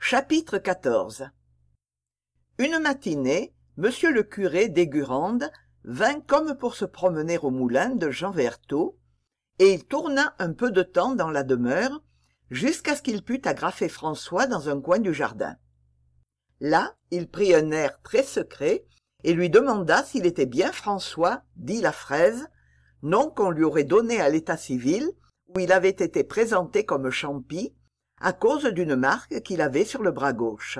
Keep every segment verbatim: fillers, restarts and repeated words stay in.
Chapitre quatorze. Une matinée, monsieur le curé d'Aigurande vint comme pour se promener au moulin de Jean Vertot, et il tourna un peu de temps dans la demeure, jusqu'à ce qu'il pût agrafer François dans un coin du jardin. Là, il prit un air très secret, et lui demanda s'il était bien François, dit la Fraise, nom qu'on lui aurait donné à l'état civil, où il avait été présenté comme Champy, à cause d'une marque qu'il avait sur le bras gauche.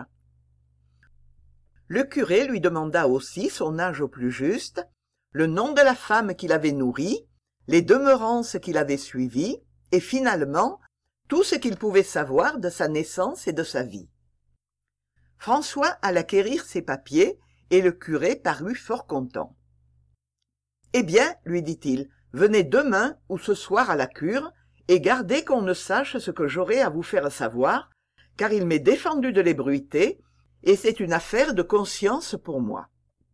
Le curé lui demanda aussi son âge au plus juste, le nom de la femme qu'il avait nourrie, les demeurances qu'il avait suivies, et finalement, tout ce qu'il pouvait savoir de sa naissance et de sa vie. François alla quérir ses papiers, et le curé parut fort content. « Eh bien, lui dit-il, venez demain ou ce soir à la cure, et gardez qu'on ne sache ce que j'aurai à vous faire savoir, car il m'est défendu de l'ébruiter, et c'est une affaire de conscience pour moi. »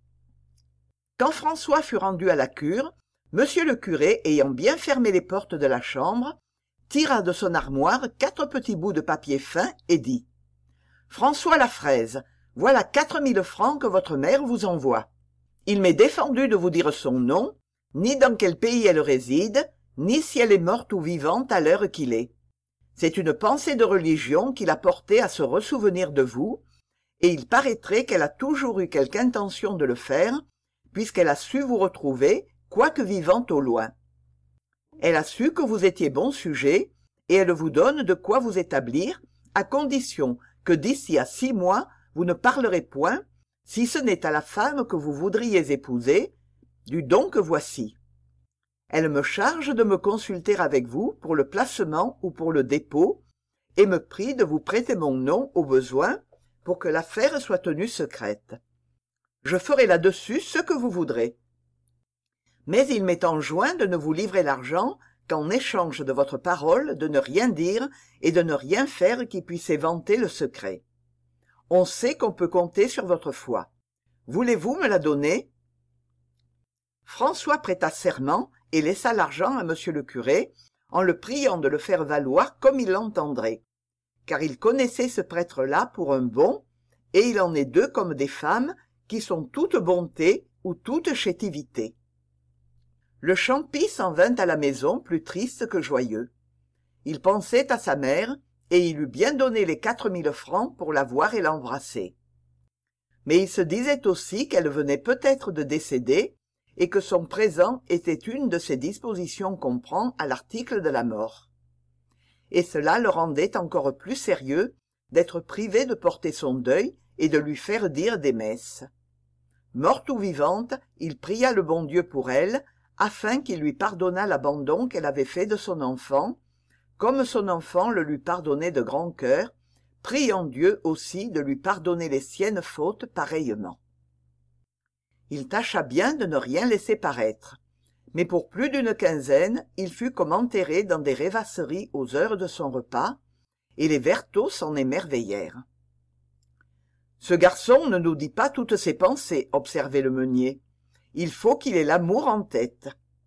Quand François fut rendu à la cure, monsieur le curé, ayant bien fermé les portes de la chambre, tira de son armoire quatre petits bouts de papier fin et dit « François la Fraise, voilà quatre mille francs que votre mère vous envoie. Il m'est défendu de vous dire son nom, ni dans quel pays elle réside, ni si elle est morte ou vivante à l'heure qu'il est. C'est une pensée de religion qui l'a portée à se ressouvenir de vous, et il paraîtrait qu'elle a toujours eu quelque intention de le faire, puisqu'elle a su vous retrouver, quoique vivante au loin. Elle a su que vous étiez bon sujet, et elle vous donne de quoi vous établir, à condition que d'ici à six mois, vous ne parlerez point, si ce n'est à la femme que vous voudriez épouser, du don que voici. Elle me charge de me consulter avec vous pour le placement ou pour le dépôt, et me prie de vous prêter mon nom au besoin, pour que l'affaire soit tenue secrète. Je ferai là-dessus ce que vous voudrez. Mais il m'est enjoint de ne vous livrer l'argent qu'en échange de votre parole de ne rien dire et de ne rien faire qui puisse éventer le secret. On sait qu'on peut compter sur votre foi. Voulez-vous me la donner ? » François prêta serment et laissa l'argent à monsieur le curé, en le priant de le faire valoir comme il l'entendrait, car il connaissait ce prêtre-là pour un bon, et il en est deux comme des femmes qui sont toute bonté ou toute chétivité. Le Champy s'en vint à la maison plus triste que joyeux. Il pensait à sa mère, et il eût bien donné les quatre mille francs pour la voir et l'embrasser. Mais il se disait aussi qu'elle venait peut-être de décéder, et que son présent était une de ces dispositions qu'on prend à l'article de la mort. Et cela le rendait encore plus sérieux d'être privé de porter son deuil et de lui faire dire des messes. Morte ou vivante, il pria le bon Dieu pour elle, afin qu'il lui pardonnât l'abandon qu'elle avait fait de son enfant, comme son enfant le lui pardonnait de grand cœur, priant Dieu aussi de lui pardonner les siennes fautes pareillement. Il tâcha bien de ne rien laisser paraître, mais pour plus d'une quinzaine, il fut comme enterré dans des rêvasseries aux heures de son repas, et les Vertot s'en émerveillèrent. « Ce garçon ne nous dit pas toutes ses pensées, » observait le meunier. « Il faut qu'il ait l'amour en tête. »«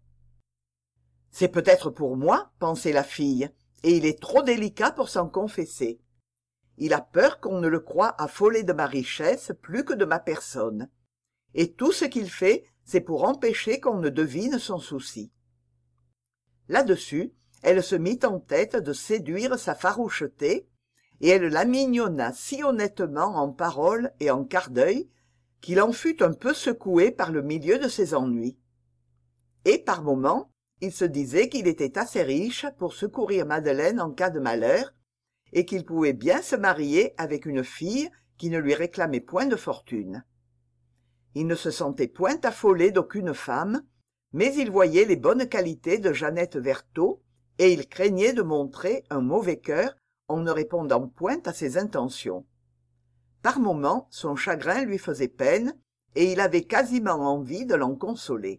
C'est peut-être pour moi, » pensait la fille, « et il est trop délicat pour s'en confesser. Il a peur qu'on ne le croie affolé de ma richesse plus que de ma personne. Et tout ce qu'il fait, c'est pour empêcher qu'on ne devine son souci. » Là-dessus, elle se mit en tête de séduire sa faroucheté, et elle la mignonna si honnêtement en paroles et en quart d'œil, qu'il en fut un peu secoué par le milieu de ses ennuis. Et par moments, il se disait qu'il était assez riche pour secourir Madeleine en cas de malheur, et qu'il pouvait bien se marier avec une fille qui ne lui réclamait point de fortune. Il ne se sentait point affolé d'aucune femme, mais il voyait les bonnes qualités de Jeannette Vertot, et il craignait de montrer un mauvais cœur en ne répondant point à ses intentions. Par moments, son chagrin lui faisait peine, et il avait quasiment envie de l'en consoler.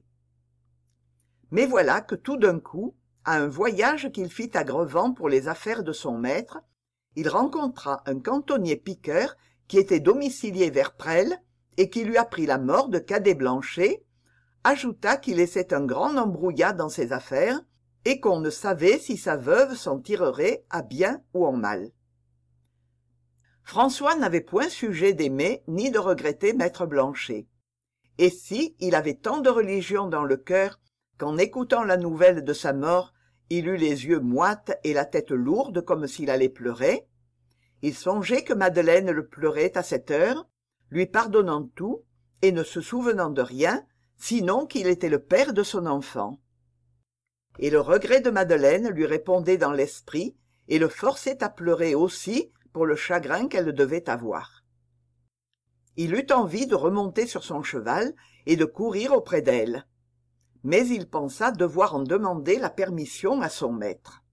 Mais voilà que tout d'un coup, à un voyage qu'il fit à Grevant pour les affaires de son maître, il rencontra un cantonnier piqueur qui était domicilié vers Presles et qui lui apprit la mort de Cadet Blanchet, ajouta qu'il laissait un grand embrouillat dans ses affaires et qu'on ne savait si sa veuve s'en tirerait à bien ou en mal. François n'avait point sujet d'aimer ni de regretter maître Blanchet. Et si il avait tant de religion dans le cœur qu'en écoutant la nouvelle de sa mort, il eut les yeux moites et la tête lourde comme s'il allait pleurer, il songeait que Madeleine le pleurait à cette heure, lui pardonnant tout et ne se souvenant de rien, sinon qu'il était le père de son enfant. Et le regret de Madeleine lui répondait dans l'esprit et le forçait à pleurer aussi pour le chagrin qu'elle devait avoir. Il eut envie de remonter sur son cheval et de courir auprès d'elle. Mais il pensa devoir en demander la permission à son maître.